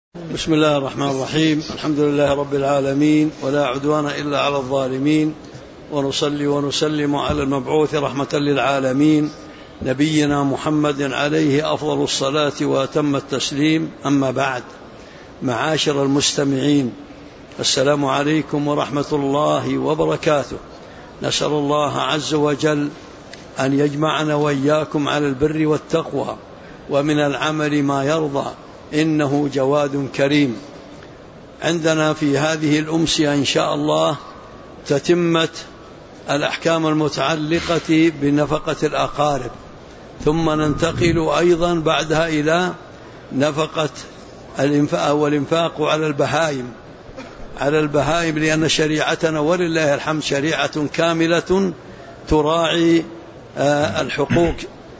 بسم الله الرحمن الرحيم. الحمد لله رب العالمين، ولا عدوان إلا على الظالمين، ونصلي ونسلم على المبعوث رحمة للعالمين نبينا محمد عليه أفضل الصلاة وأتم التسليم. أما بعد، معاشر المستمعين، السلام عليكم ورحمة الله وبركاته. نسأل الله عز وجل أن يجمعنا وإياكم على البر والتقوى ومن العمل ما يرضى، إنه جواد كريم. عندنا في هذه الأمسية إن شاء الله تتمة الأحكام المتعلقة بنفقة الأقارب، ثم ننتقل أيضا بعدها إلى نفقة والإنفاق على البهائم، لأن شريعتنا ولله الحمد شريعة كاملة تراعي الحقوق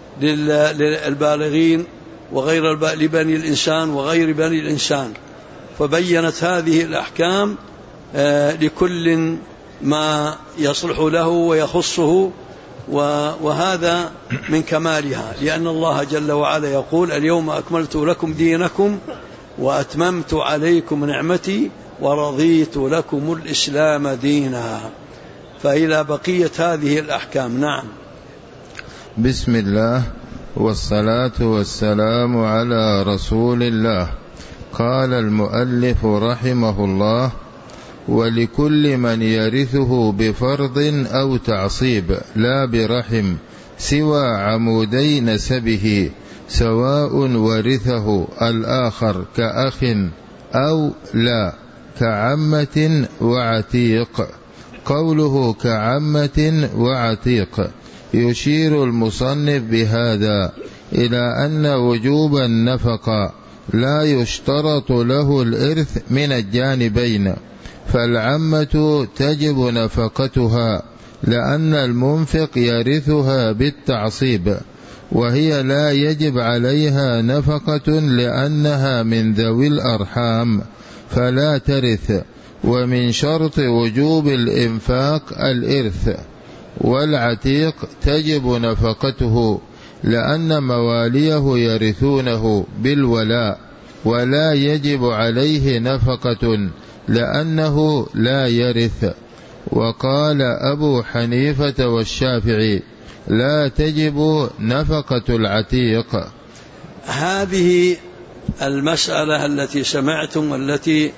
للبالغين وغير لبني الإنسان وغير بني الإنسان، فبينت هذه الأحكام لكل ما يصلح له ويخصه، وهذا من كمالها، لأن الله جل وعلا يقول: اليوم أكملت لكم دينكم وأتممت عليكم نعمتي ورضيت لكم الإسلام دينا. فإلى بقية هذه الأحكام. نعم. بسم الله والصلاة والسلام على رسول الله. قال المؤلف رحمه الله: ولكل من يرثه بفرض أو تعصيب لا برحم سوى عمودي نسبه، سواء ورثه الآخر كأخ أو لا، كعمة وعتيق. قوله كعمة وعتيق يشير المصنف بهذا إلى أن وجوب النفقة لا يشترط له الإرث من الجانبين، فالعمة تجب نفقتها لأن المنفق يرثها بالتعصيب، وهي لا يجب عليها نفقة لأنها من ذوي الأرحام فلا ترث. ومن شرط وجوب الإنفاق الإرث. والعتيق تجب نفقته لأن مواليه يرثونه بالولاء، ولا يجب عليه نفقة لأنه لا يرث. وقال أبو حنيفة والشافعي: لا تجب نفقة العتيق. هذه المسألة التي سمعتم والتي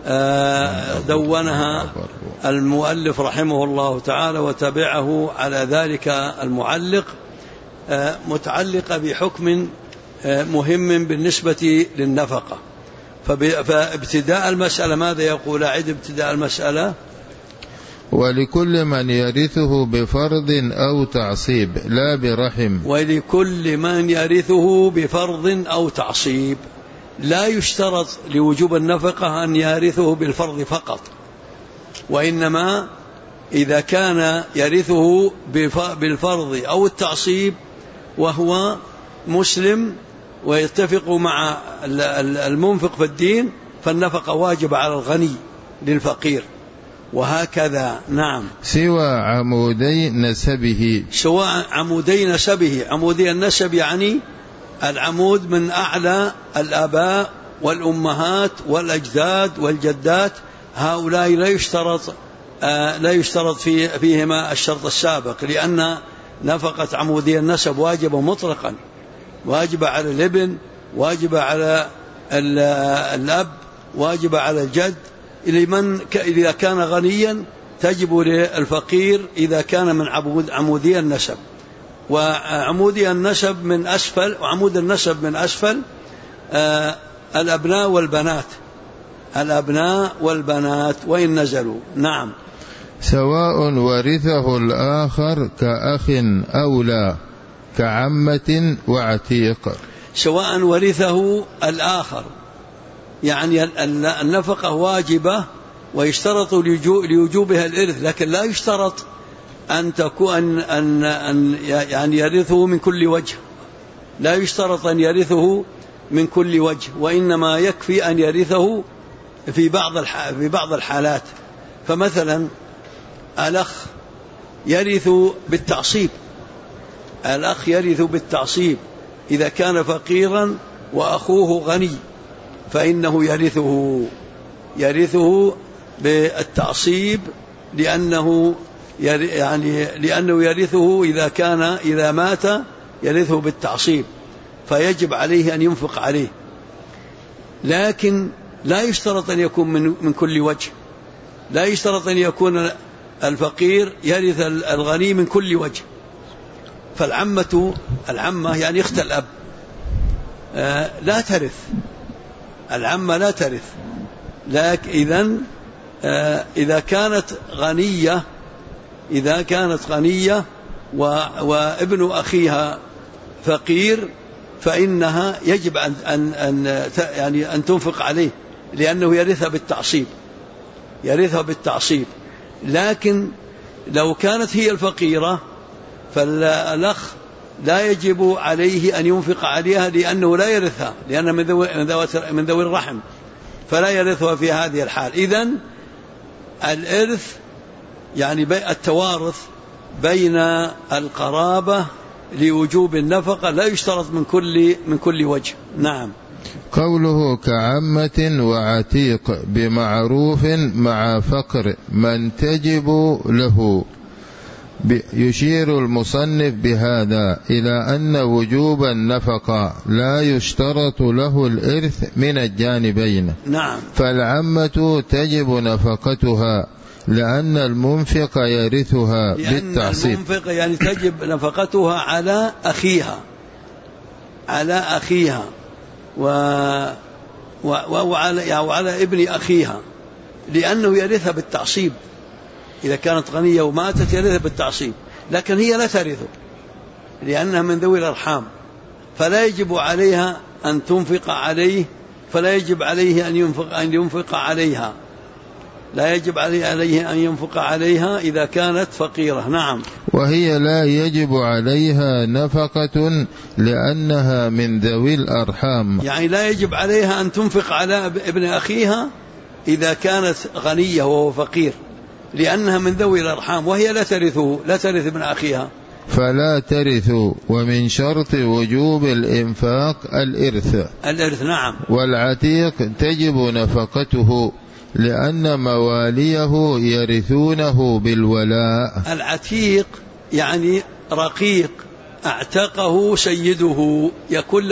دونها المؤلف رحمه الله تعالى وتبعه على ذلك المعلق، متعلقة بحكم مهم بالنسبة للنفقة. فابتداء المسألة ماذا يقول؟ أعد ابتداء المسألة: ولكل من يرثه بفرض أو تعصيب لا برحم. ولكل من يرثه بفرض أو تعصيب، لا يشترط لوجوب النفقة أن يرثه بالفرض فقط، وإنما إذا كان يرثه بالفرض أو التعصيب وهو مسلم ويتفق مع المنفق في الدين، فالنفقة واجب على الغني للفقير، وهكذا. نعم. سوى عمودي نسبه. سواء عمودي نسبه. عمودي النسب يعني العمود من أعلى الآباء والأمهات والأجداد والجدات، هؤلاء لا يشترط فيهما الشرط السابق، لأن نفقة عمودي النسب واجبة مطلقا، واجبة على الابن، واجبة على الأب، واجبة على الجد. إذا كان غنيا تجب للفقير إذا كان من عمودي النسب. وعمودي النسب من أسفل، وعمود النسب من أسفل الأبناء والبنات وإن نزلوا. نعم. سواء ورثه الآخر كأخ أو لا، كعمة وعتيق. سواء ورثه الآخر يعني النفقة واجبة ويشترط لوجوبها الإرث، لكن لا يشترط أن تكون يعني يرثه من كل وجه، لا يشترط أن يرثه من كل وجه، وإنما يكفي أن يرثه في بعض الحالات. فمثلا الأخ يرث بالتعصيب إذا كان فقيرا وأخوه غني، فإنه يرثه بالتعصيب، لأنه يرثه إذا مات يرثه بالتعصيب، فيجب عليه أن ينفق عليه. لكن لا يشترط أن يكون من كل وجه، لا يشترط أن يكون الفقير يرث الغني من كل وجه. فالعمة يعني أخت الأب لا ترث، العمة لا ترث. لكن إذا كانت غنية وابن أخيها فقير فإنها يجب أن تنفق عليه، لأنه يرثها بالتعصيب. لكن لو كانت هي الفقيرة فالأخ لا يجب عليه أن ينفق عليها، لأنه لا يرثها، لأنه من ذوي الرحم، فلا يرثها في هذه الحال. إذن الإرث يعني التوارث بين القرابة لوجوب النفقة لا يشترط من كل وجه. نعم. قوله كعمة وعتيق بمعروف مع فقر من تجب له، يشير المصنف بهذا إلى أن وجوب النفقة لا يشترط له الإرث من الجانبين. نعم. فالعمة تجب نفقتها لأن المنفق يرثها بالتعصيب. المنفق يعني تجب نفقتها على أخيها وعلى ابن أخيها، لأنه يرثها بالتعصيب. إذا كانت غنية وماتت يرثها بالتعصيب، لكن هي لا ترثه لأنها من ذوي الأرحام، فلا يجب عليها أن تنفق عليه، فلا يجب عليه أن ينفق عليها، لا يجب عليه أن ينفق عليها إذا كانت فقيرة. نعم. وهي لا يجب عليها نفقة لأنها من ذوي الأرحام، يعني لا يجب عليها أن تنفق على ابن أخيها إذا كانت غنية وهو فقير، لأنها من ذوي الأرحام، وهي لا ترث ابن أخيها، فلا ترث. ومن شرط وجوب الإنفاق الإرث. نعم. والعتيق تجب نفقته لأن مواليه يرثونه بالولاء. العتيق يعني رقيق اعتقه سيده، يكون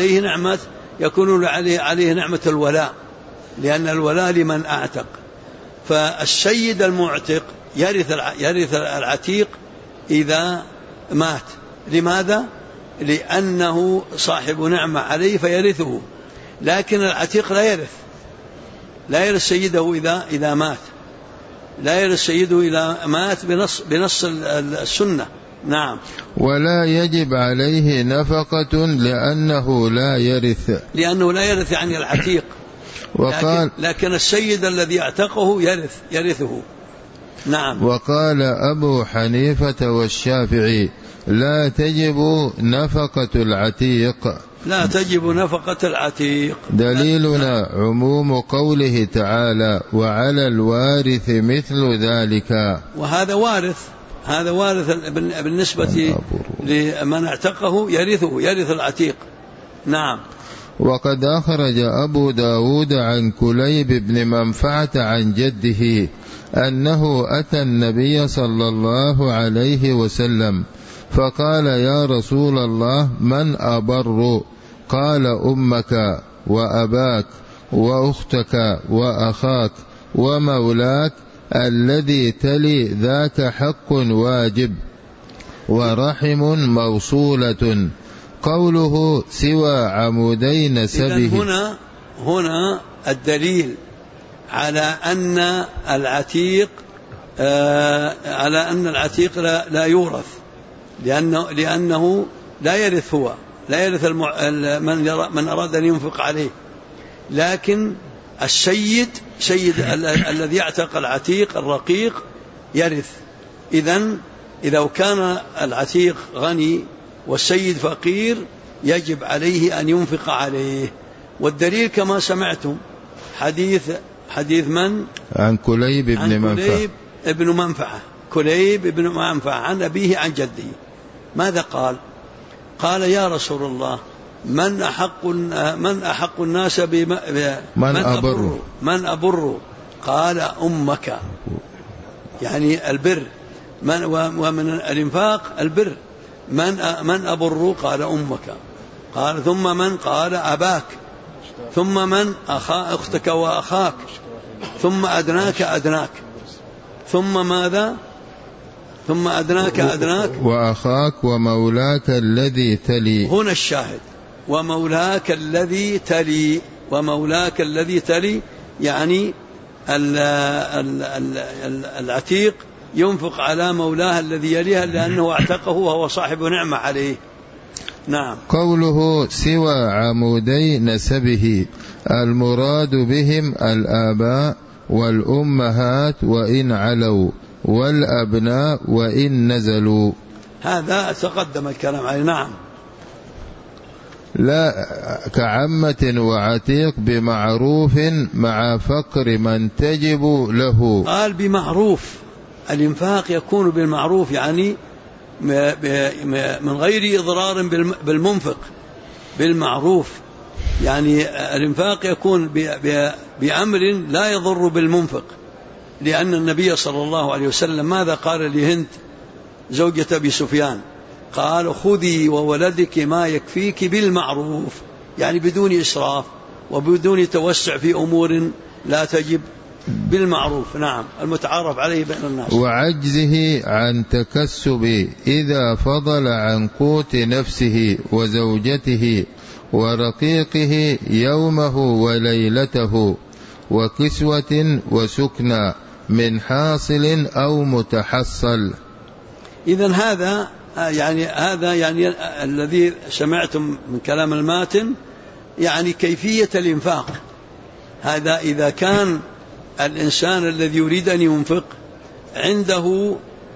عليه نعمة الولاء، لأن الولاء لمن أعتق. فالسيد المعتق يرث العتيق إذا مات. لماذا؟ لأنه صاحب نعمة عليه فيرثه. لكن العتيق لا يرث سيده إذا مات، لا يرث سيده إذا مات بنص السنة. نعم. ولا يجب عليه نفقة لأنه لا يرث يعني العتيق. لكن السيد الذي اعتقه يرثه. نعم. وقال أبو حنيفة والشافعي لا تجب نفقة العتيق. دليلنا عموم قوله تعالى وعلى الوارث مثل ذلك. وهذا وارث بالنسبة لمن اعتقه يرث العتيق. نعم. وقد أخرج أبو داود عن كليب بن منفعة عن جده أنه أتى النبي صلى الله عليه وسلم فقال يا رسول الله من أبر؟ قال أمك وأباك وأختك وأخاك ومولاك الذي تلي ذاك حق واجب ورحم موصولة. قوله سوى عمودي نسبه. هنا الدليل على أن العتيق لا يورث، لأنه لا يرث من أراد أن ينفق عليه. لكن السيد الذي يعتق العتيق الرقيق يرث. إذا كان العتيق غني والسيد فقير يجب عليه أن ينفق عليه. والدليل كما سمعتم حديث من؟ عن كليب بن منفعة عن أبيه عن جده. ماذا قال؟ قال يا رسول الله من أحق الناس من أبر قال أمك، يعني البر. ومن الإنفاق البر. من أبر قال أمك. قال ثم من قال أباك، ثم من أختك وأخاك، ثم أدناك، ثم ماذا؟ ثم أدناك وأخاك ومولاك الذي تلي. هنا الشاهد، ومولاك الذي تلي يعني العتيق ينفق على مولاه الذي يليها لأنه اعتقه وهو صاحب نعمة عليه. نعم. قوله سوى عمودي نسبه المراد بهم الآباء والأمهات وإن علوا، والأبناء وإن نزلوا. هذا تقدم الكلام عليه. نعم. لا كعمة وعتيق بمعروف مع فقر من تجب له. قال بمعروف، الإنفاق يكون بالمعروف، يعني من غير إضرار بالمنفق، بالمعروف. يعني الإنفاق يكون بأمر لا يضر بالمنفق، لأن النبي صلى الله عليه وسلم ماذا قال لهند زوجة أبي سفيان؟ قال خذي وولدك ما يكفيك بالمعروف، يعني بدون إسراف وبدون توسع في أمور لا تجب، بالمعروف. نعم، المتعارف عليه بين الناس. وعجزه عن تكسب إذا فضل عن قوت نفسه وزوجته ورقيقه يومه وليلته وكسوة وسكنى من حاصل أو متحصل. إذن هذا يعني الذي سمعتم من كلام الماتن يعني كيفية الإنفاق. هذا إذا كان الإنسان الذي يريد أن ينفق عنده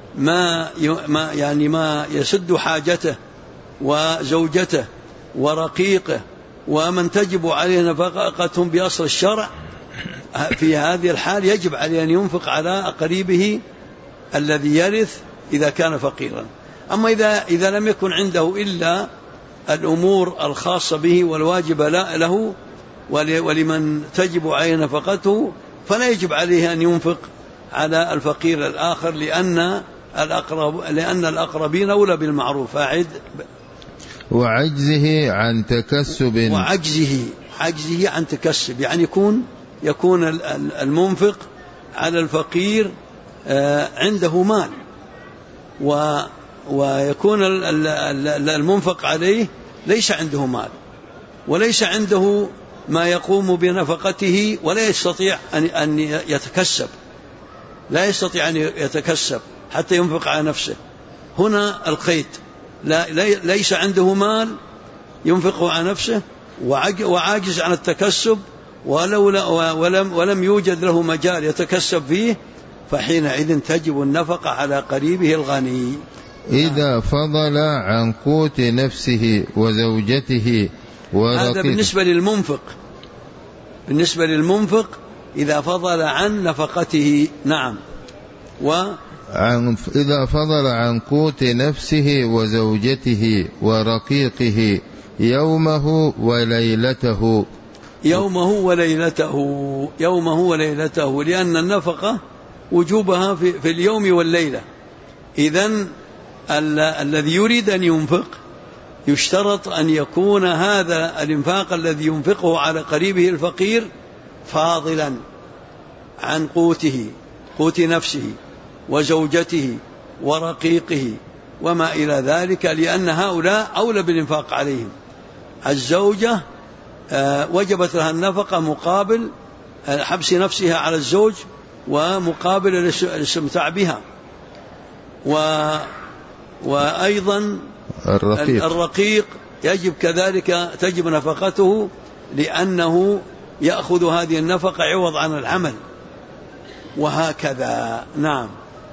ما يسد حاجته وزوجته ورقيقه ومن تجب عليه نفقتهم بأصل الشرع، في هذه الحال يجب عليه أن ينفق على قريبه الذي يرث إذا كان فقيرا. أما إذا لم يكن عنده إلا الأمور الخاصة به والواجبة له ولمن تجب عليه نفقته، فلا يجب عليه أن ينفق على الفقير الآخر، لأن الأقربين أولى بالمعروف. وعجزه عن تكسب. عجزه عن تكسب، يعني يكون المنفق على الفقير عنده مال، ويكون المنفق عليه ليس عنده مال وليس عنده ما يقوم بنفقته، ولا يستطيع أن يتكسب، لا يستطيع أن يتكسب حتى ينفق على نفسه. هنا القيد، ليس عنده مال ينفقه على نفسه وعاجز عن التكسب، ولم يوجد له مجال يتكسب فيه، فحينئذ تجب النفقة على قريبه الغني. إذا فضل عن قوت نفسه وزوجته ورقيقه. هذا بالنسبة للمنفق إذا فضل عن نفقته. نعم. إذا فضل عن قوت نفسه وزوجته ورقيقه يومه وليلته، لأن النفقة وجوبها في اليوم والليلة. إذن الذي يريد أن ينفق يشترط أن يكون هذا الإنفاق الذي ينفقه على قريبه الفقير فاضلا عن قوت نفسه وزوجته ورقيقه وما إلى ذلك، لأن هؤلاء أولى بالإنفاق عليهم. الزوجة وجبت لها النفقة مقابل حبس نفسها على الزوج ومقابل الاستمتاع بها، وأيضا الرقيق يجب كذلك تجب نفقته، لأنه يأخذ هذه النفقة عوض عن العمل، وهكذا. نعم.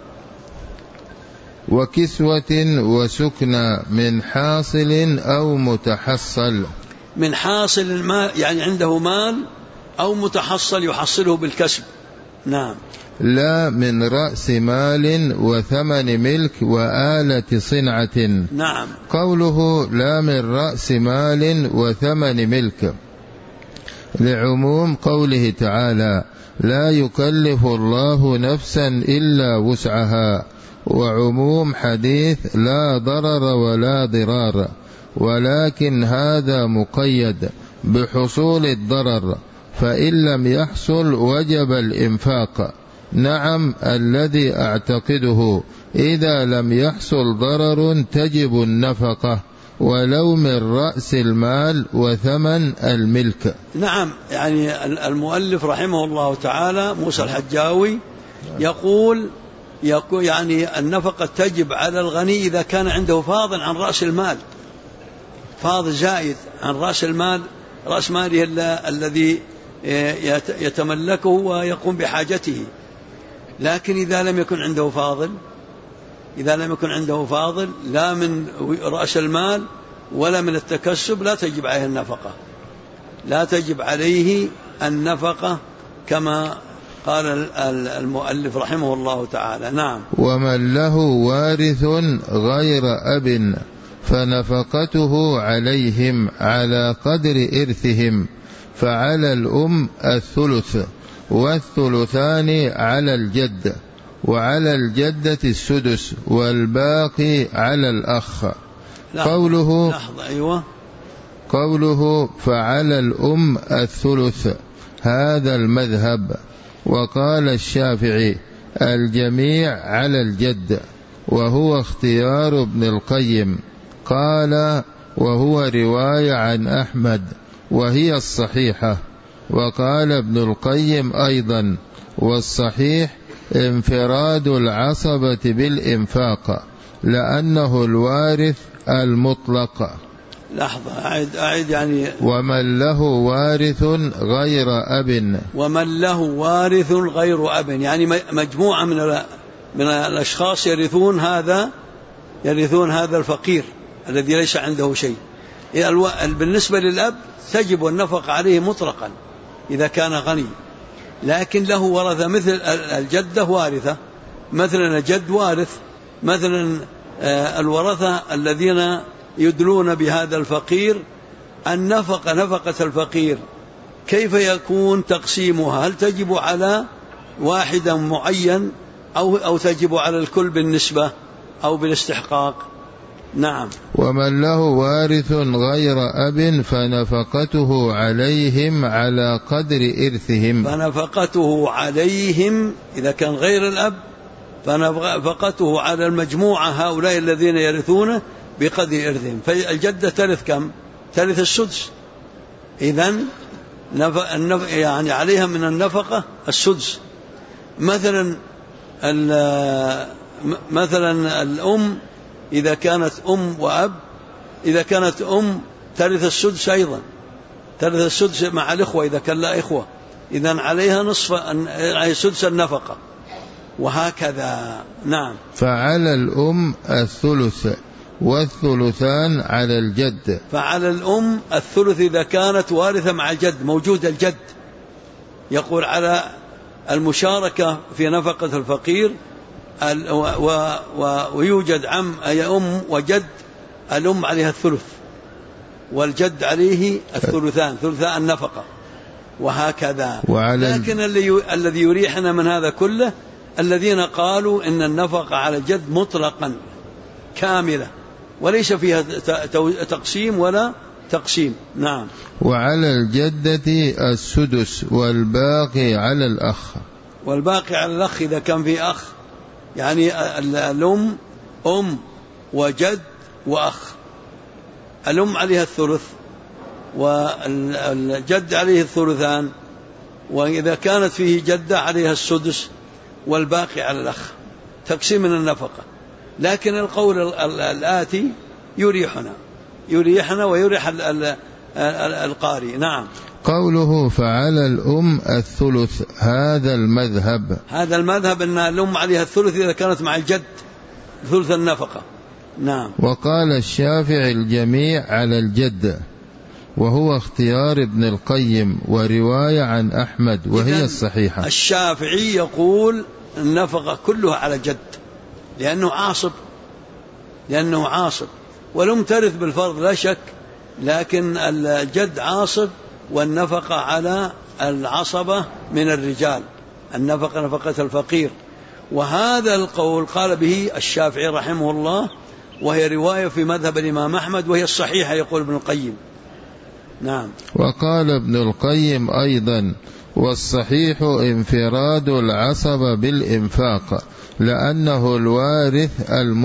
وكسوة وسكنى من حاصل أو متحصل. من حاصل المال يعني عنده مال، أو متحصل يحصله بالكسب. نعم. لا من رأس مال وثمن ملك وآلة صنعة. نعم. قوله لا من رأس مال وثمن ملك لعموم قوله تعالى لا يكلف الله نفسا إلا وسعها، وعموم حديث لا ضرر ولا ضرار، ولكن هذا مقيد بحصول الضرر، فإن لم يحصل وجب الإنفاق. نعم الذي أعتقده إذا لم يحصل ضرر تجب النفقة ولو من رأس المال وثمن الملك. نعم، يعني المؤلف رحمه الله تعالى موسى الحجاوي يقول يعني النفقة تجب على الغني إذا كان عنده فاض عن رأس المال، فاض زائد عن رأس المال، رأس ماله الذي يتملكه ويقوم بحاجته. لكن إذا لم يكن عنده فاضل لا من رأس المال ولا من التكسب لا تجب عليه النفقة، لا تجب عليه النفقة كما قال المؤلف رحمه الله تعالى. نعم. ومن له وارث غير أب فنفقته عليهم على قدر إرثهم، فعلى الأم الثلث والثلثان على الجد، وعلى الجدة السدس، والباقي على الأخ. قوله فعلى الأم الثلث هذا المذهب، وقال الشافعي الجميع على الجد، وهو اختيار ابن القيم. قال وهو رواية عن أحمد وهي الصحيحة. وقال ابن القيم أيضا والصحيح انفراد العصبة بالإنفاق لأنه الوارث المطلق. لحظة أعد يعني ومن له وارث غير أب، ومن له وارث غير أب يعني مجموعة من الأشخاص يرثون هذا الفقير الذي ليس عنده شيء. بالنسبة للأب تجب النفقة عليه مطلقا إذا كان غني، لكن له ورثة مثل الجدة وارثة، مثلا الجد وارث، مثلا الورثة الذين يدلون بهذا الفقير النفقة، نفقة الفقير كيف يكون تقسيمها؟ هل تجب على واحد معين أو تجب على الكل بالنسبة أو بالاستحقاق؟ نعم. ومن له وارث غير أب فنفقته عليهم على قدر إرثهم، فنفقته عليهم إذا كان غير الأب فنفقته على المجموعة هؤلاء الذين يرثونه بقدر إرثهم. فالجدة ترث كم؟ ترث السدس، إذن يعني عليها من النفقة السدس. مثلا الأم إذا كانت أم وأب، إذا كانت أم ترث السدس أيضا، ترث السدس مع الإخوة إذا كان لا إخوة، إذن عليها نصف سدس النفقة، وهكذا. نعم. فعلى الأم الثلث والثلثان على الجد. فعلى الأم الثلث إذا كانت وارثة مع الجد، موجود الجد. يقول على المشاركة في نفقة الفقير ويوجد عم أي أم وجد، الأم عليها الثلث والجد عليه الثلثان، ثلثاء النفقة، وهكذا. لكن الذي يريحنا من هذا كله الذين قالوا إن النفقة على الجد مطلقا كاملة وليس فيها تقسيم ولا تقسيم. نعم. وعلى الجدة السدس والباقي على الأخ. والباقي على الأخ إذا كان في أخ، يعني الأم أم وجد وأخ، الأم عليها الثلث والجد عليه الثلثان، وإذا كانت فيه جدة عليها السدس والباقي على الأخ، تقسيم من النفقة. لكن القول الآتي يريحنا ويريح القارئ. نعم. قوله فعلى الأم الثلث هذا المذهب أن الأم عليها الثلث إذا كانت مع الجد ثلث النفقة. نعم. وقال الشافعي الجميع على الجد، وهو اختيار ابن القيم ورواية عن أحمد وهي الصحيحة. الشافعي يقول النفقة كلها على جد لأنه عاصب ولم ترث بالفرض لا شك، لكن الجد عاصب والنفقة على العصبة من الرجال، النفقة نفقة الفقير. وهذا القول قال به الشافعي رحمه الله، وهي رواية في مذهب الإمام أحمد وهي الصحيحة يقول ابن القيم. نعم. وقال ابن القيم أيضا: والصحيح انفراد العصبة بالإنفاق لأنه الوارث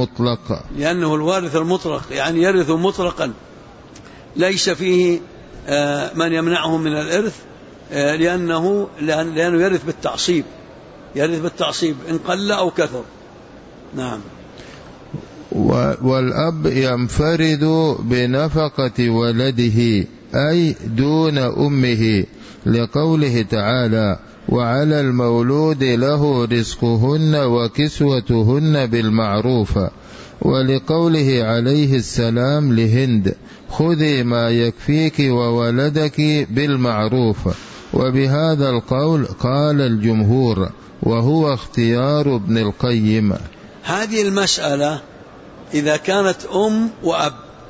المطلق، يعني يرث مطلقا ليس فيه من يمنعه من الإرث، لأنه يرث بالتعصيب إن قل أو كثر. نعم. والأب ينفرد بنفقة ولده أي دون أمه، لقوله تعالى: وعلى المولود له رزقهن وكسوتهن بالمعروف، ولقوله عليه السلام لهند: خذي ما يكفيك وولدك بالمعروف. وبهذا القول قال الجمهور، وهو اختيار ابن القيم. هذه المسألة إذا كانت أم وأب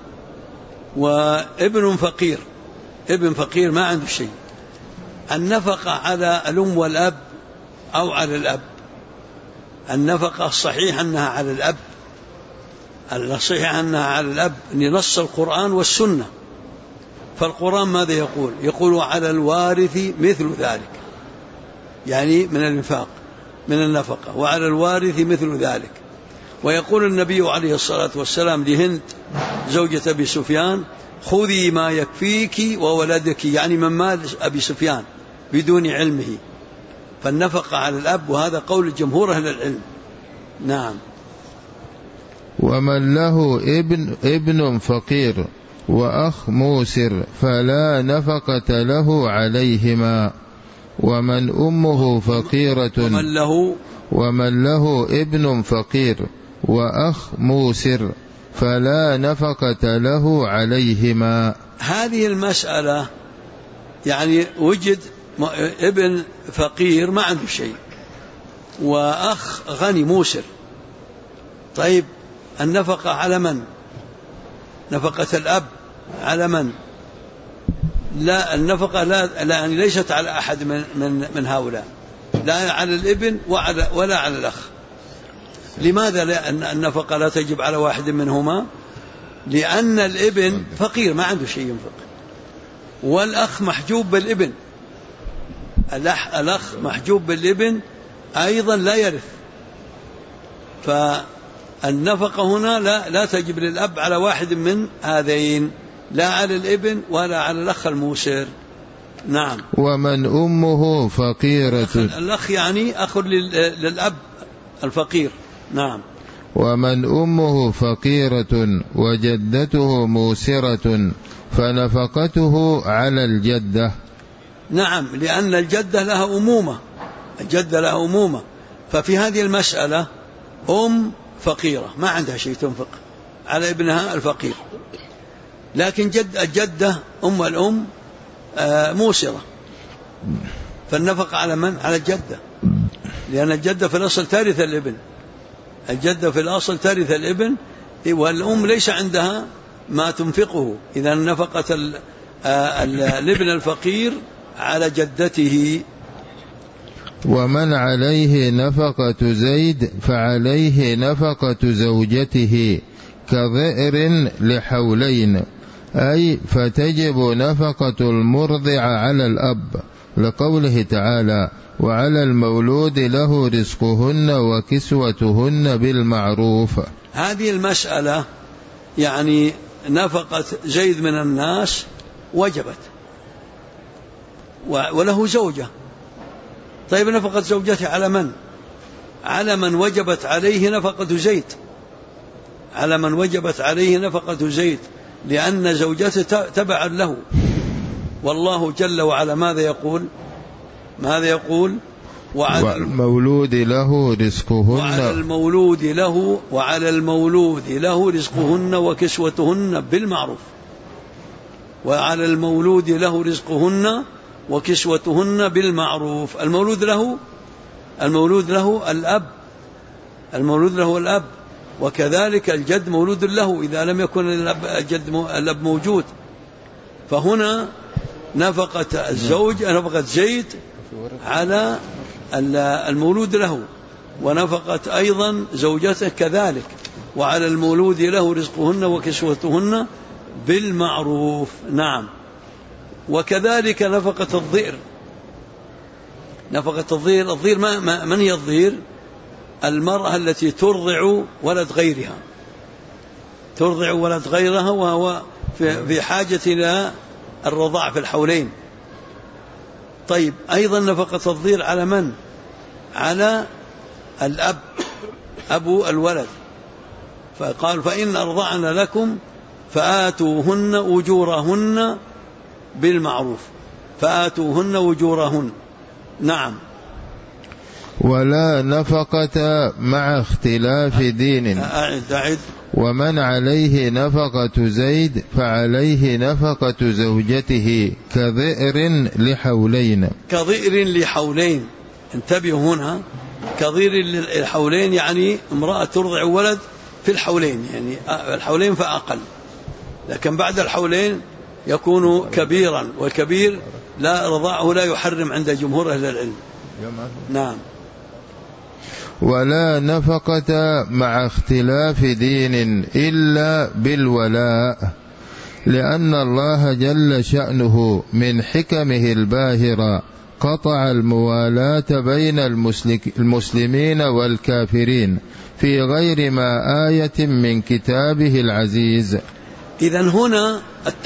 وابن فقير، ابن فقير ما عنده شيء، النفقة على الأم والأب أو على الأب؟ النفقة الصحيح أنها على الأب، الصحيح أنها على الأب لنص القرآن والسنة. فالقرآن ماذا يقول؟ يقول على الوارث مثل ذلك، يعني من الإنفاق من النفقة، وعلى الوارث مثل ذلك. ويقول النبي عليه الصلاة والسلام لهند زوجة أبي سفيان: خذي ما يكفيك وولدك، يعني من مال أبي سفيان بدون علمه. فالنفقة على الأب، وهذا قول جمهور أهل العلم. نعم. ومن له ابن فقير وأخ موسر فلا نفقة له عليهما. ومن أمه فقيرة ومن له ابن فقير وأخ موسر فلا نفقة له عليهما. هذه المسألة يعني وجد ابن فقير ما عنده شيء وأخ غني موسر، طيب النفقة على من؟ نفقة الأب على من؟ لا، النفقة لا يعني ليست على أحد من هؤلاء، لا على الابن ولا على الأخ. لماذا النفقة لا تجب على واحد منهما؟ لأن الابن فقير ما عنده شيء ينفق، والأخ محجوب بالابن، الأخ محجوب بالابن أيضا لا يرث. فالنفقة هنا لا تجب للأب على واحد من هذين، لا على الابن ولا على الأخ الموسر. نعم. ومن أمه فقيرة، الأخ يعني أخ للأب الفقير. نعم. ومن أمه فقيرة وجدته موسرة فنفقته على الجدة. نعم، لأن الجدة لها أمومة، الجدة لها أمومة. ففي هذه المسألة أم فقيرة ما عندها شيء تنفق على ابنها الفقير، لكن الجدة أم الأم موسرة، فالنفقة على من؟ على الجدة، لأن الجدة في الأصل ترث الابن، الجدة في الأصل ترث الابن، والأم ليس عندها ما تنفقه. إذا نفقة الابن الفقير على جدته. ومن عليه نفقة زيد فعليه نفقة زوجته كظئر لحولين، أي فتجب نفقة المرضع على الأب، لقوله تعالى: وعلى المولود له رزقهن وكسوتهن بالمعروف. هذه المسألة يعني نفقة زيد من الناس وجبت وله زوجة، طيب نفقة زوجته على من؟ على من وجبت عليه نفقة زيد، على من وجبت عليه نفقة زيد، لأن زوجته تبعا له. والله جل وعلا ماذا يقول؟ وعلى المولود له رزقهن، وعلى المولود له رزقهن وكسوتهن بالمعروف. وعلى المولود له رزقهن وكسوتهن بالمعروف. المولود له الأب، وكذلك الجد مولود له إذا لم يكن الأب موجود. فهنا نفقة الزوج نفقة زيد على المولود له، ونفقة أيضا زوجته كذلك، وعلى المولود له رزقهن وكسوتهن بالمعروف. نعم. وكذلك نفقة الضئر. الضئر من هي الضئر؟ المرأة التي ترضع ولد غيرها وهو في حاجة إلى الرضاع في الحولين. طيب، أيضا نفقة الضئر على من؟ على الأب، أبو الولد. فقال: فإن أرضعن لكم فآتوهن أجورهن بالمعروف. نعم. ولا نفقة مع اختلاف دين. أعد. ومن عليه نفقة زيد فعليه نفقة زوجته كضئر لحولين. انتبهوا هنا، كضئر لحولين يعني امرأة ترضع ولد في الحولين، يعني الحولين فأقل، لكن بعد الحولين يكون كبيرا، والكبير رضاعه لا يحرم عند جمهور أهل العلم. نعم. ولا نفقة مع اختلاف دين إلا بالولاء، لأن الله جل شأنه من حكمه الباهرة قطع الموالاة بين المسلمين والكافرين في غير ما آية من كتابه العزيز. إذن هنا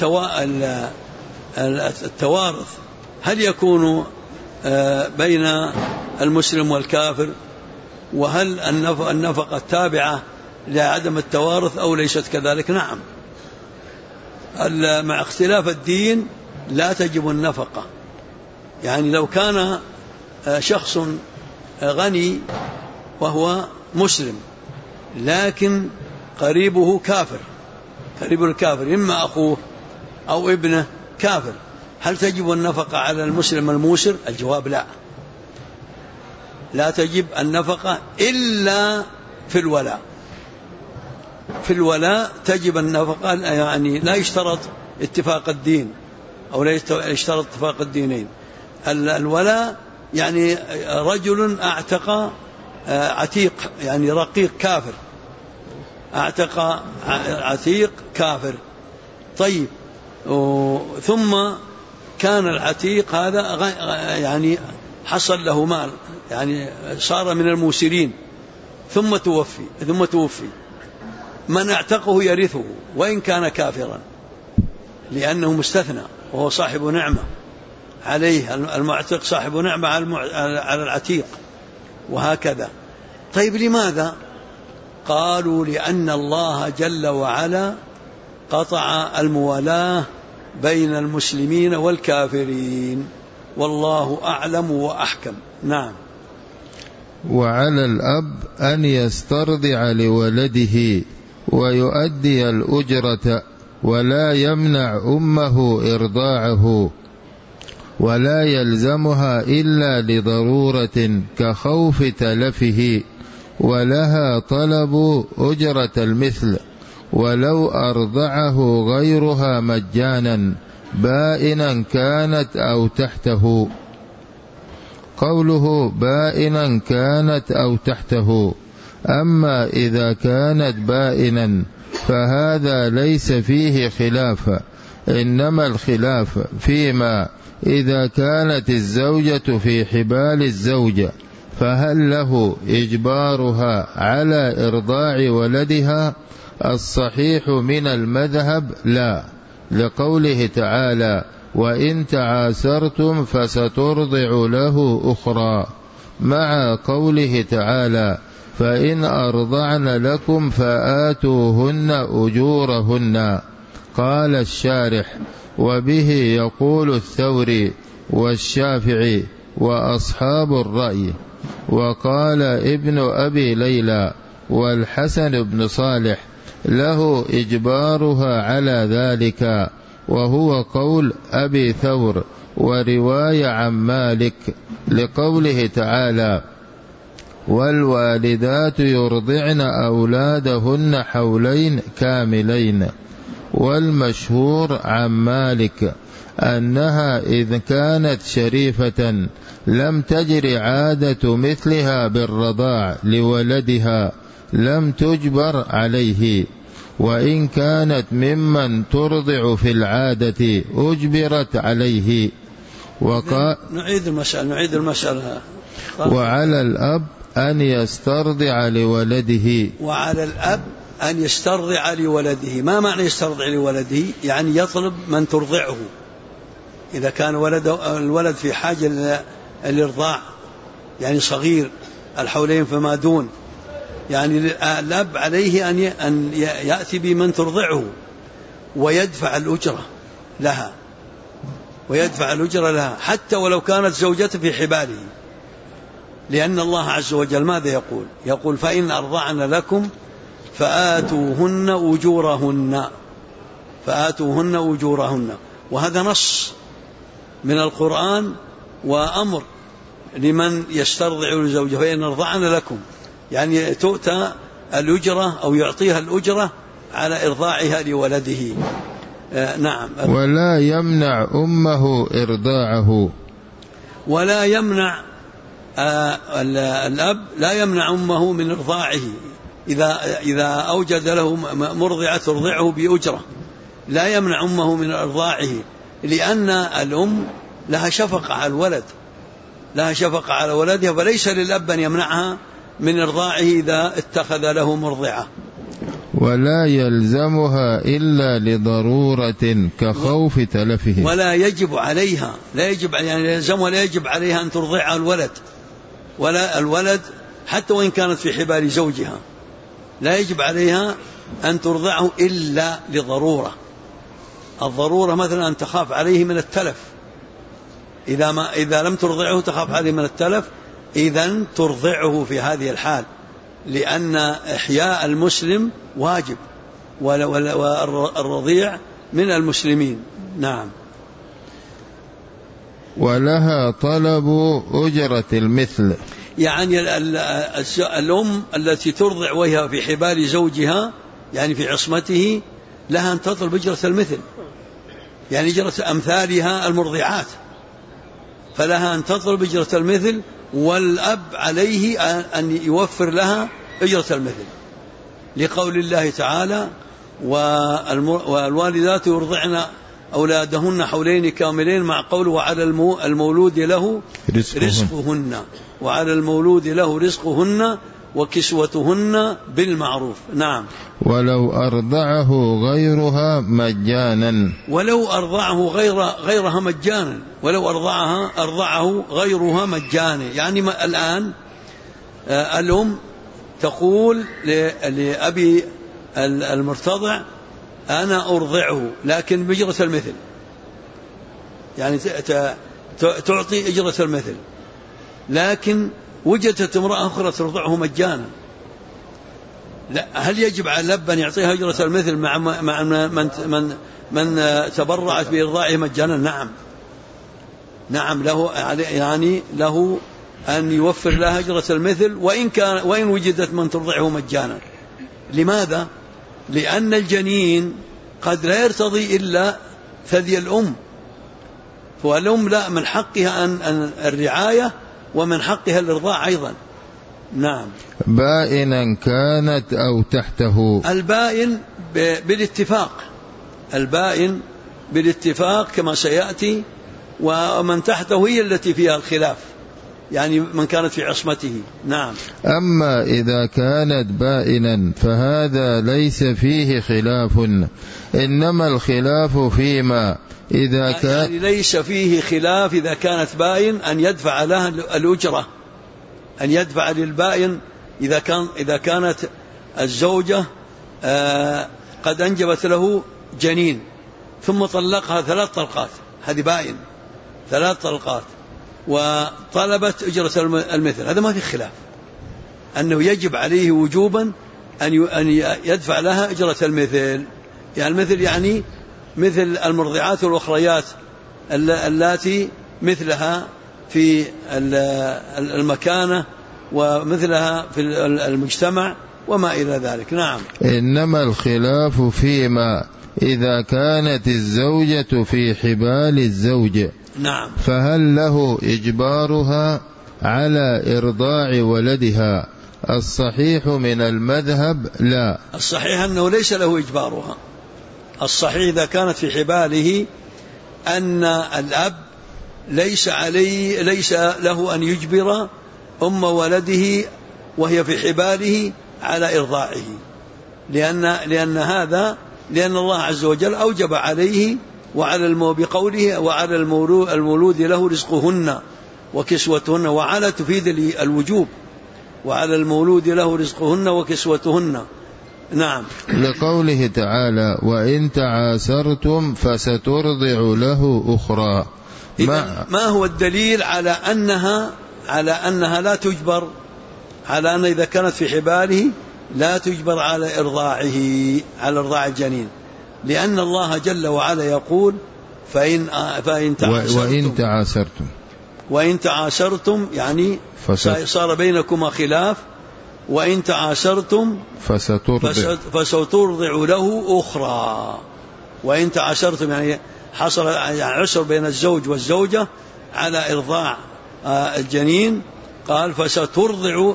التوارث هل يكون بين المسلم والكافر؟ وهل النفقة تابعة لعدم التوارث أو ليست كذلك؟ نعم. مع اختلاف الدين لا تجب النفقة. يعني لو كان شخص غني وهو مسلم لكن قريبه كافر، إما أخوه أو ابنه كافر، هل تجب النفقة على المسلم الموسر؟ الجواب لا تجب النفقة إلا في الولاء تجب النفقة، يعني لا يشترط اتفاق الدين أو لا يشترط اتفاق الدينين. الولاء يعني رجل أعتق عتيق، يعني رقيق كافر، أعتق عتيق كافر. طيب، ثم كان العتيق هذا يعني حصل له مال، يعني صار من الموسرين، ثم توفي، من اعتقه يرثه وإن كان كافرا، لأنه مستثنى وهو صاحب نعمة عليه، المعتق صاحب نعمة على العتيق، وهكذا. طيب، لماذا؟ قالوا: لأن الله جل وعلا قطع الموالاة بين المسلمين والكافرين، والله أعلم وأحكم. نعم. وعلى الأب أن يسترضع لولده ويؤدي الأجرة، ولا يمنع أمه إرضاعه، ولا يلزمها إلا لضرورة كخوف تلفه، ولها طلب أجرة المثل، ولو أرضعه غيرها مجانا بائنا كانت أو تحته. قوله بائنا كانت أو تحته، أما إذا كانت بائنا فهذا ليس فيه خلاف، إنما الخلاف فيما إذا كانت الزوجة في حبال الزوجة فهل له إجبارها على إرضاع ولدها؟ الصحيح من المذهب لا، لقوله تعالى: وإن تعاسرتم فسترضع له أخرى، مع قوله تعالى: فإن أرضعن لكم فآتوهن أجورهن. قال الشارح: وبه يقول الثوري والشافعي وأصحاب الرأي. وقال ابن أبي ليلى والحسن بن صالح: له إجبارها على ذلك، وهو قول أبي ثور ورواية عن مالك لقوله تعالى: والوالدات يرضعن أولادهن حولين كاملين. والمشهور عن مالك أنها إذ كانت شريفة لم تجر عادة مثلها بالرضاع لولدها لم تجبر عليه، وإن كانت ممن ترضع في العادة أجبرت عليه. نعيد المسألة. وعلى الأب أن يسترضع لولده. وعلى الأب أن يسترضع لولده. ما معنى يسترضع لولده؟ يعني يطلب من ترضعه إذا كان الولد في حاجة للإرضاع، يعني صغير الحولين فما دون، يعني الأب عليه أن يأتي بمن ترضعه ويدفع الأجرة لها حتى ولو كانت زوجته في حباله، لأن الله عز وجل ماذا يقول فإن أرضعن لكم فآتوهن أجورهن. وهذا نص من القرآن وأمر لمن يسترضع لزوجه، فإن أرضعن لكم يعني تؤتى الأجرة أو يعطيها الأجرة على إرضاعها لولده. نعم. ولا يمنع أمه إرضاعه. ولا يمنع الأب لا يمنع أمه من إرضاعه إذا أوجد له مرضعة ترضعه بأجرة، لا يمنع أمه من إرضاعه، لأن الأم لها شفقة على ولدها، فليس للأب أن يمنعها من إرضاعه إذا اتخذ له مرضعة. ولا يلزمها إلا لضرورة كخوف تلفه. ولا يجب عليها، لا يجب عليها أن ترضع الولد حتى وإن كانت في حبال زوجها، لا يجب عليها أن ترضعه إلا لضرورة. الضرورة مثلا أن تخاف عليه من التلف، إذا لم ترضعه تخاف عليه من التلف، إذن ترضعه في هذه الحال، لأن إحياء المسلم واجب والرضيع من المسلمين. نعم. ولها طلب أجرة المثل، يعني الأم التي ترضع وهي في حبال زوجها يعني في عصمته لها أن تطلب أجرة المثل، يعني أجرة أمثالها المرضعات، فلها أن تطلب أجرة المثل، والأب عليه أن يوفر لها أجرة المثل، لقول الله تعالى: والوالدات يرضعن أولادهن حولين كاملين، مع قوله: وعلى المولود له رزقهن وكسوتهن بالمعروف. نعم. ولو أرضعه غيرها مجانا. ولو أرضعه غيرها مجانا. يعني الآن الأم تقول لأبي المرتضع: أنا أرضعه لكن بأجرة المثل، يعني تعطي أجرة المثل، لكن وجدت امرأة أخرى ترضعه مجانا، لا، هل يجب على الأب أن يعطيها أجرة المثل مع من تبرعت بإرضاعه مجانا؟ نعم له أن يوفر لها أجرة المثل وإن وجدت من ترضعه مجانا. لماذا؟ لأن الجنين قد لا يرتضي إلا ثدي الأم، فالأم لا، من حقها أن الرعاية ومن حقها الإرضاع أيضا. نعم. بائنا كانت أو تحته. البائن بالاتفاق كما سيأتي، ومن تحته هي التي فيها الخلاف، يعني من كانت في عصمته. نعم. أما إذا كانت بائنا فهذا ليس فيه خلاف، إنما الخلاف فيما إذا كان، يعني ليس فيه خلاف إذا كانت بائن أن يدفع لها الأجرة، أن يدفع للبائن إذا كانت الزوجة قد أنجبت له جنين ثم طلقها 3 طلقات، هذه بائن 3 طلقات، وطلبت أجرة المثل، هذا ما في خلاف أنه يجب عليه وجوبا أن يدفع لها أجرة المثل. يعني المثل يعني مثل المرضعات والأخريات اللاتي مثلها في المكانة ومثلها في المجتمع وما إلى ذلك. نعم. إنما الخلاف فيما إذا كانت الزوجة في حبال الزوج. نعم. فهل له إجبارها على إرضاع ولدها؟ الصحيح من المذهب لا. الصحيح أنه ليس له إجبارها. الصحيح إذا كانت في حباله أن الأب ليس له أن يجبر أم ولده وهي في حباله على إرضاعه، لأن الله عز وجل أوجب عليه بقوله وعلى المولود له رزقهن وكسوتهن، وعلى تفيد الوجوب، وعلى المولود له رزقهن وكسوتهن. نعم. لقوله تعالى وإن تعاسرتم فسترضع له أخرى. ما هو الدليل على أنها لا تجبر، على أن إذا كانت في حباله لا تجبر على إرضاع الجنين؟ لأن الله جل وعلا يقول وإن تعاسرتم يعني صار بينكما خلاف، وإن تعاسرتم فسترضع له أخرى. وإن تعاسرتم يعني حصل عسر بين الزوج والزوجة على إرضاع الجنين، قال فسترضع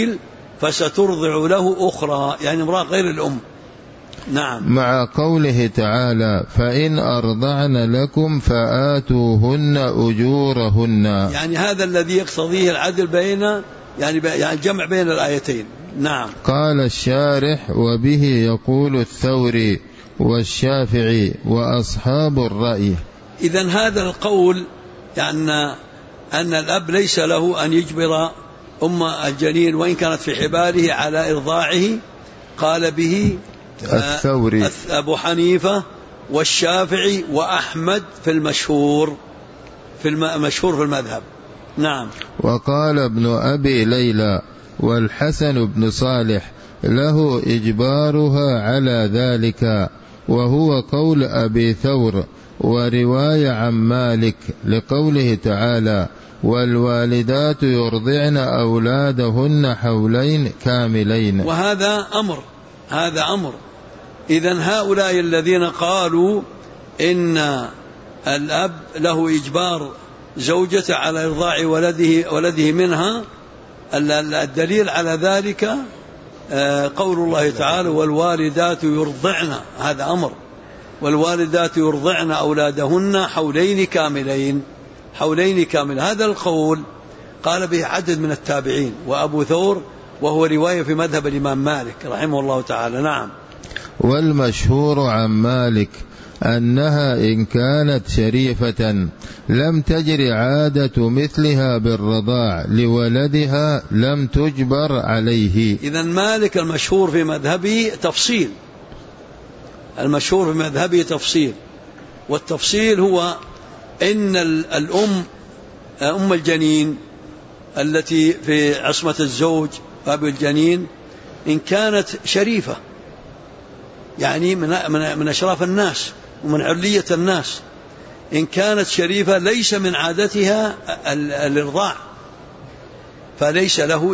له أخرى، يعني امرأة غير الأم. نعم. مع قوله تعالى فإن أرضعن لكم فآتوهن أجورهن، يعني هذا الذي يقتضيه العدل بين يعني الجمع بين الآيتين. نعم. قال الشارح وبه يقول الثوري والشافعي وأصحاب الرأي. إذن هذا القول يعني أن الأب ليس له أن يجبر أم الجنين وإن كانت في حباله على إرضاعه، قال به الثوري أبو حنيفة والشافعي وأحمد في المشهور في المذهب. نعم. وقال ابن أبي ليلى والحسن بن صالح له إجبارها على ذلك، وهو قول أبي ثور ورواية عن مالك لقوله تعالى والوالدات يرضعن أولادهن حولين كاملين. وهذا أمر. إذن هؤلاء الذين قالوا إن الأب له إجبار زوجته على إرضاع ولده منها، الدليل على ذلك قول الله تعالى والوالدات يرضعن، هذا أمر، والوالدات يرضعن أولادهن حولين كاملين. هذا القول قال به عدد من التابعين وأبو ثور، وهو رواية في مذهب الإمام مالك رحمه الله تعالى. نعم. والمشهور عن مالك أنها إن كانت شريفة لم تجر عادة مثلها بالرضاع لولدها لم تجبر عليه. إذن مالك المشهور في مذهبه تفصيل، والتفصيل هو إن الأم أم الجنين التي في عصمة الزوج أبي الجنين إن كانت شريفة، يعني من أشراف الناس ومن علية الناس، إن كانت شريفة ليس من عادتها الإرضاع فليس له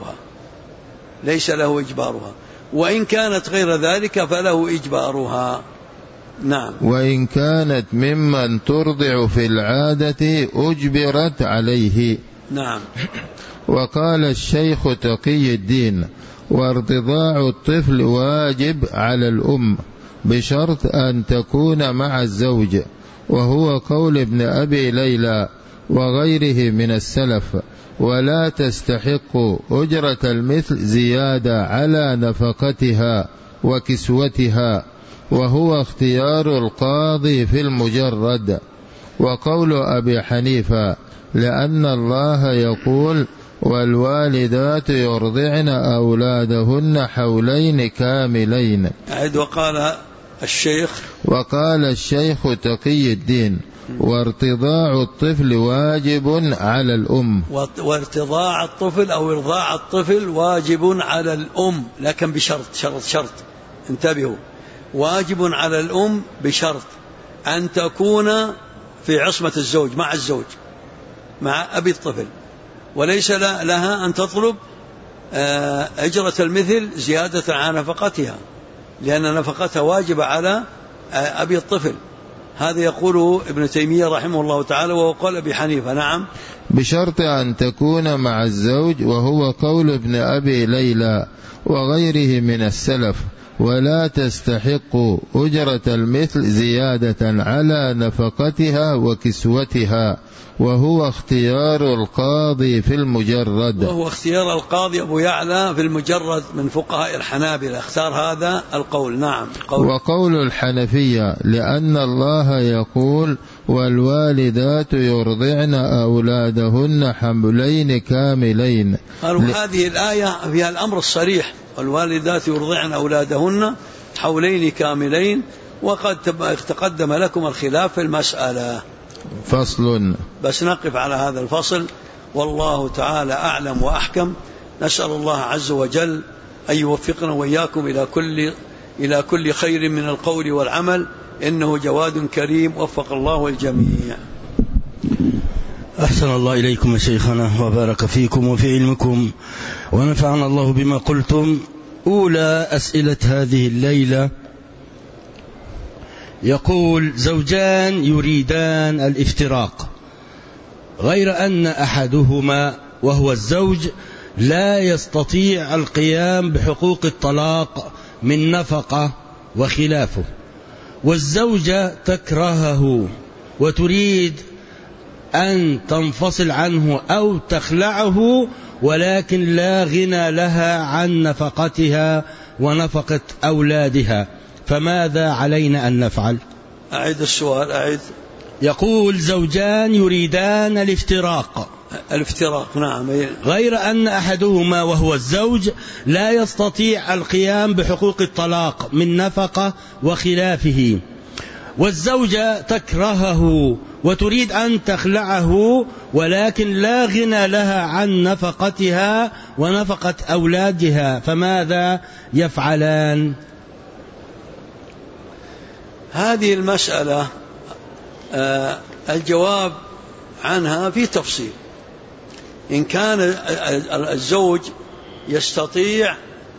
إجبارها، وإن كانت غير ذلك فله إجبارها. نعم. وإن كانت ممن ترضع في العادة أجبرت عليه. نعم. وقال الشيخ تقي الدين وارتضاع الطفل واجب على الأم بشرط أن تكون مع الزوج، وهو قول ابن أبي ليلى وغيره من السلف، ولا تستحق أجرة المثل زيادة على نفقتها وكسوتها، وهو اختيار القاضي في المجرد. وقول أبي حنيفة لأن الله يقول والوالدات يرضعن أولادهن حولين كاملين. وقال الشيخ تقي الدين وارتضاع الطفل واجب على الأم. وارتضاع الطفل أو إرضاع الطفل واجب على الأم، لكن بشرط، شرط انتبهوا، واجب على الأم بشرط أن تكون في عصمة الزوج مع الزوج مع أبي الطفل، وليس لها أن تطلب أجرة المثل زيادة على نفقتها، لأن نفقتها واجبة على أبي الطفل. هذا يقوله ابن تيمية رحمه الله تعالى، وهو قول أبي حنيفة. نعم، بشرط أن تكون مع الزوج، وهو قول ابن أبي ليلى وغيره من السلف، ولا تستحق أجرة المثل زيادة على نفقتها وكسوتها، وهو اختيار القاضي في المجرد. وهو اختيار القاضي أبو يعلى في المجرد من فقهاء الحنابلة، اختار هذا القول. نعم، وقول الحنفية لأن الله يقول والوالدات يرضعن أولادهن حملين كاملين. هذه الآية فيها الأمر الصريح، والوالدات يرضعن أولادهن حولين كاملين، وقد تقدم لكم الخلاف في المسألة. فصل. بس نقف على هذا الفصل، والله تعالى أعلم وأحكم. نسأل الله عز وجل أن يوفقنا وإياكم إلى كل خير من القول والعمل، إنه جواد كريم، وفق الله الجميع. أحسن الله إليكم يا شيخنا، وبارك فيكم وفي علمكم، ونفعنا الله بما قلتم. أولى أسئلة هذه الليلة، يقول: زوجان يريدان الافتراق، غير أن أحدهما وهو الزوج لا يستطيع القيام بحقوق الطلاق من نفقة وخلافه، والزوجة تكرهه وتريد أن تنفصل عنه أو تخلعه، ولكن لا غنى لها عن نفقتها ونفقة أولادها، فماذا علينا أن نفعل؟ أعيد السؤال. أعيد. يقول: زوجان يريدان الافتراق. نعم. غير أن أحدهما وهو الزوج لا يستطيع القيام بحقوق الطلاق من نفقة وخلافه، والزوجة تكرهه وتريد أن تخلعه، ولكن لا غنى لها عن نفقتها ونفقة أولادها، فماذا يفعلان؟ هذه المسألة الجواب عنها في تفصيل. إن كان الزوج يستطيع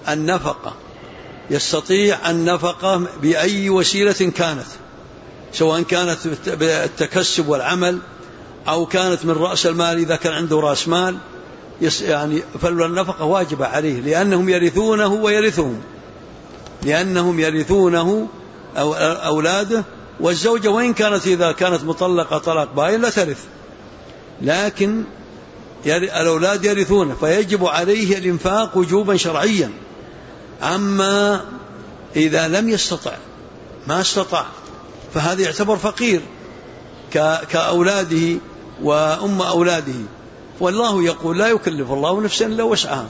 النفقة بأي وسيلة كانت، سواء كانت بالتكسب والعمل أو كانت من رأس المال إذا كان عنده رأس مال، يعني فالنفقة واجبة عليه، لأنهم يرثونه ويرثهم، لأنهم يرثونه أو أولاده. والزوجة وإن كانت إذا كانت مطلقة طلاق بائن لا ترث، لكن الأولاد يرثونه، فيجب عليه الإنفاق وجوبا شرعيا. أما إذا لم يستطع، ما استطاع، فهذا يعتبر فقير كأولاده وأم أولاده، والله يقول: لا يكلف الله نفسا إلا وسعها.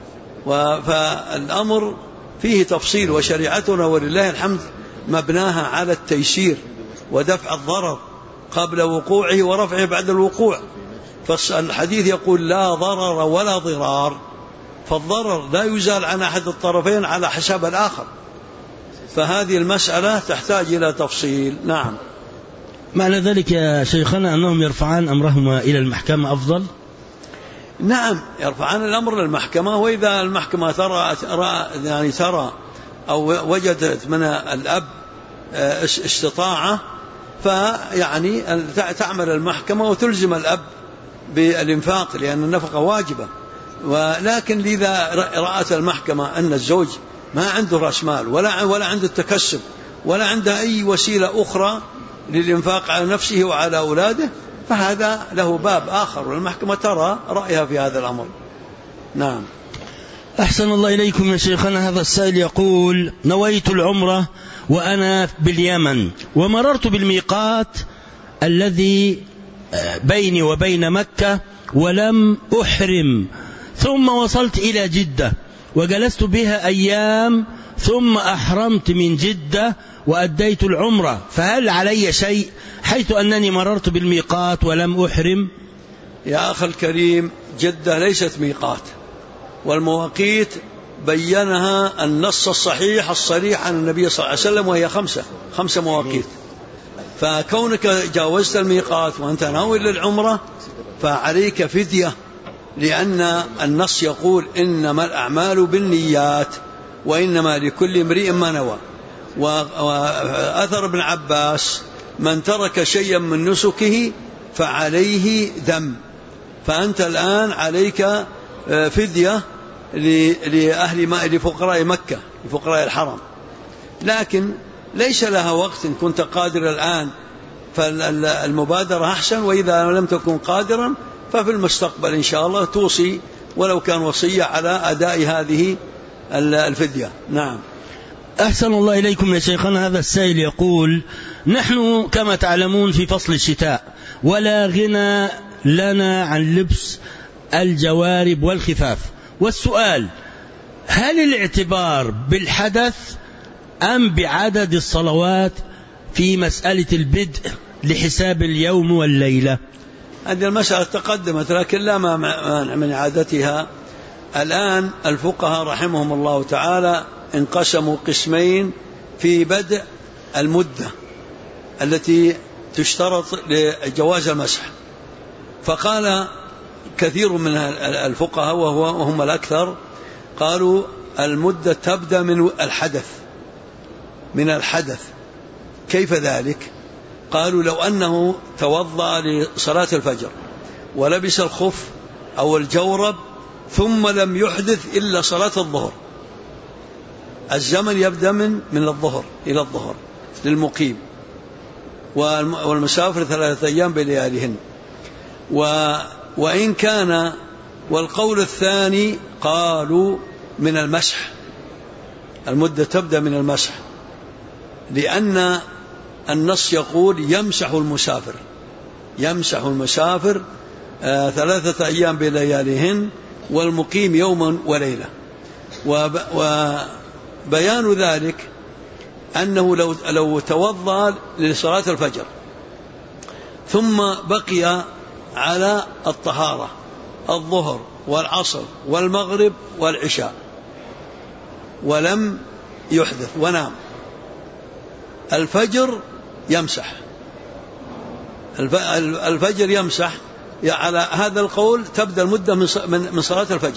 فالأمر فيه تفصيل، وشريعتنا ولله الحمد مبناها على التيسير ودفع الضرر قبل وقوعه ورفعه بعد الوقوع. فالحديث يقول: لا ضرر ولا ضرار، فالضرر لا يزال عن أحد الطرفين على حساب الآخر، فهذه المسألة تحتاج إلى تفصيل. نعم. معنى ذلك يا شيخنا أنهم يرفعان أمرهما إلى المحكمة أفضل؟ نعم، يرفعان الأمر للمحكمة، وإذا المحكمة ترى أو وجدت من الأب استطاعة، فيعني تعمل المحكمة وتلزم الأب بالإنفاق، لأن النفقة واجبة. ولكن إذا رأت المحكمة أن الزوج ما عنده رأس مال ولا عنده التكسب ولا عنده أي وسيلة أخرى للإنفاق على نفسه وعلى أولاده، فهذا له باب آخر، والمحكمة ترى رأيها في هذا الأمر. نعم. أحسن الله إليكم يا شيخنا. هذا السائل يقول: نويت العمرة وأنا باليمن، ومررت بالميقات الذي بيني وبين مكة ولم أحرم، ثم وصلت إلى جدة وجلست بها أيام، ثم أحرمت من جدة وأديت العمرة، فهل علي شيء حيث أنني مررت بالميقات ولم أحرم؟ يا أخي الكريم، جدة ليست ميقات، والمواقيت بينها النص الصحيح الصريح عن النبي صلى الله عليه وسلم، وهي 5 مواقيت. فكونك جاوزت الميقات وأنت ناوي للعمرة فعليك فدية، لأن النص يقول إنما الأعمال بالنيات وإنما لكل امرئ ما نوى. وأثر ابن عباس من ترك شيئا من نسكه فعليه دم. فأنت الآن عليك فدية لفقراء مكة، لفقراء الحرم، لكن ليس لها وقت. إن كنت قادر الآن فالمبادرة أحسن، وإذا لم تكن قادرا ففي المستقبل إن شاء الله توصي ولو كان وصية على أداء هذه الفدية. نعم. أحسن الله إليكم يا شيخنا. هذا السائل يقول: نحن كما تعلمون في فصل الشتاء، ولا غنى لنا عن لبس الجوارب والخفاف، والسؤال: هل الاعتبار بالحدث أم بعدد الصلوات في مسألة البدء لحساب اليوم والليلة؟ هذه المسألة تقدمت لكن لا مانع من عادتها. الآن الفقهاء رحمهم الله تعالى انقسموا قسمين في بدء المدة التي تشترط لجواز المسح. فقال كثير من الفقهاء وهم الأكثر قالوا المدة تبدأ من الحدث. كيف ذلك؟ قالوا لو أنه توضأ لصلاة الفجر ولبس الخف أو الجورب ثم لم يحدث إلا صلاة الظهر، الزمن يبدأ من الظهر إلى الظهر للمقيم، والمسافر 3 أيام بلياليهن. وإن كان، والقول الثاني قالوا من المسح، المدة تبدأ من المسح، لأن النص يقول يمسح المسافر 3 أيام بلياليهن والمقيم يوما وليلة. وبيان ذلك أنه لو توضأ لصلاة الفجر ثم بقي على الطهارة الظهر والعصر والمغرب والعشاء ولم يحدث ونام، الفجر يمسح. على هذا القول تبدأ المدة من صلاة الفجر،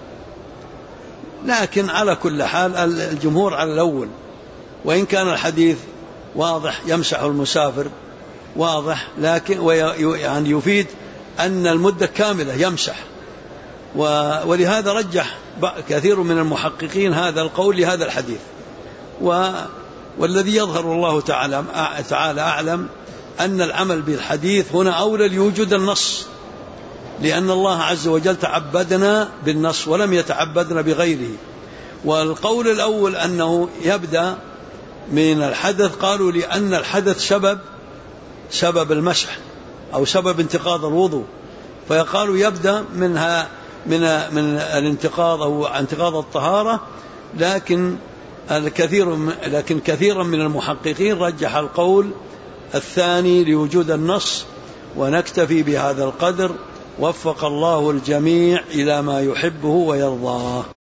لكن على كل حال الجمهور على الأول، وإن كان الحديث واضح يمسح المسافر واضح، لكن يعني يفيد أن المدة كاملة يمسح. ولهذا رجح كثير من المحققين هذا القول لهذا الحديث. والذي يظهر الله تعالى أعلم أن العمل بالحديث هنا أولى لوجود النص، لأن الله عز وجل تعبدنا بالنص ولم يتعبدنا بغيره. والقول الأول أنه يبدأ من الحدث قالوا لأن الحدث سبب المسح أو سبب انتقاض الوضوء، فيقالوا يبدأ من الانتقاض أو انتقاض الطهارة. لكن كثيرا من المحققين رجح القول الثاني لوجود النص. ونكتفي بهذا القدر، وفق الله الجميع إلى ما يحبه ويرضاه.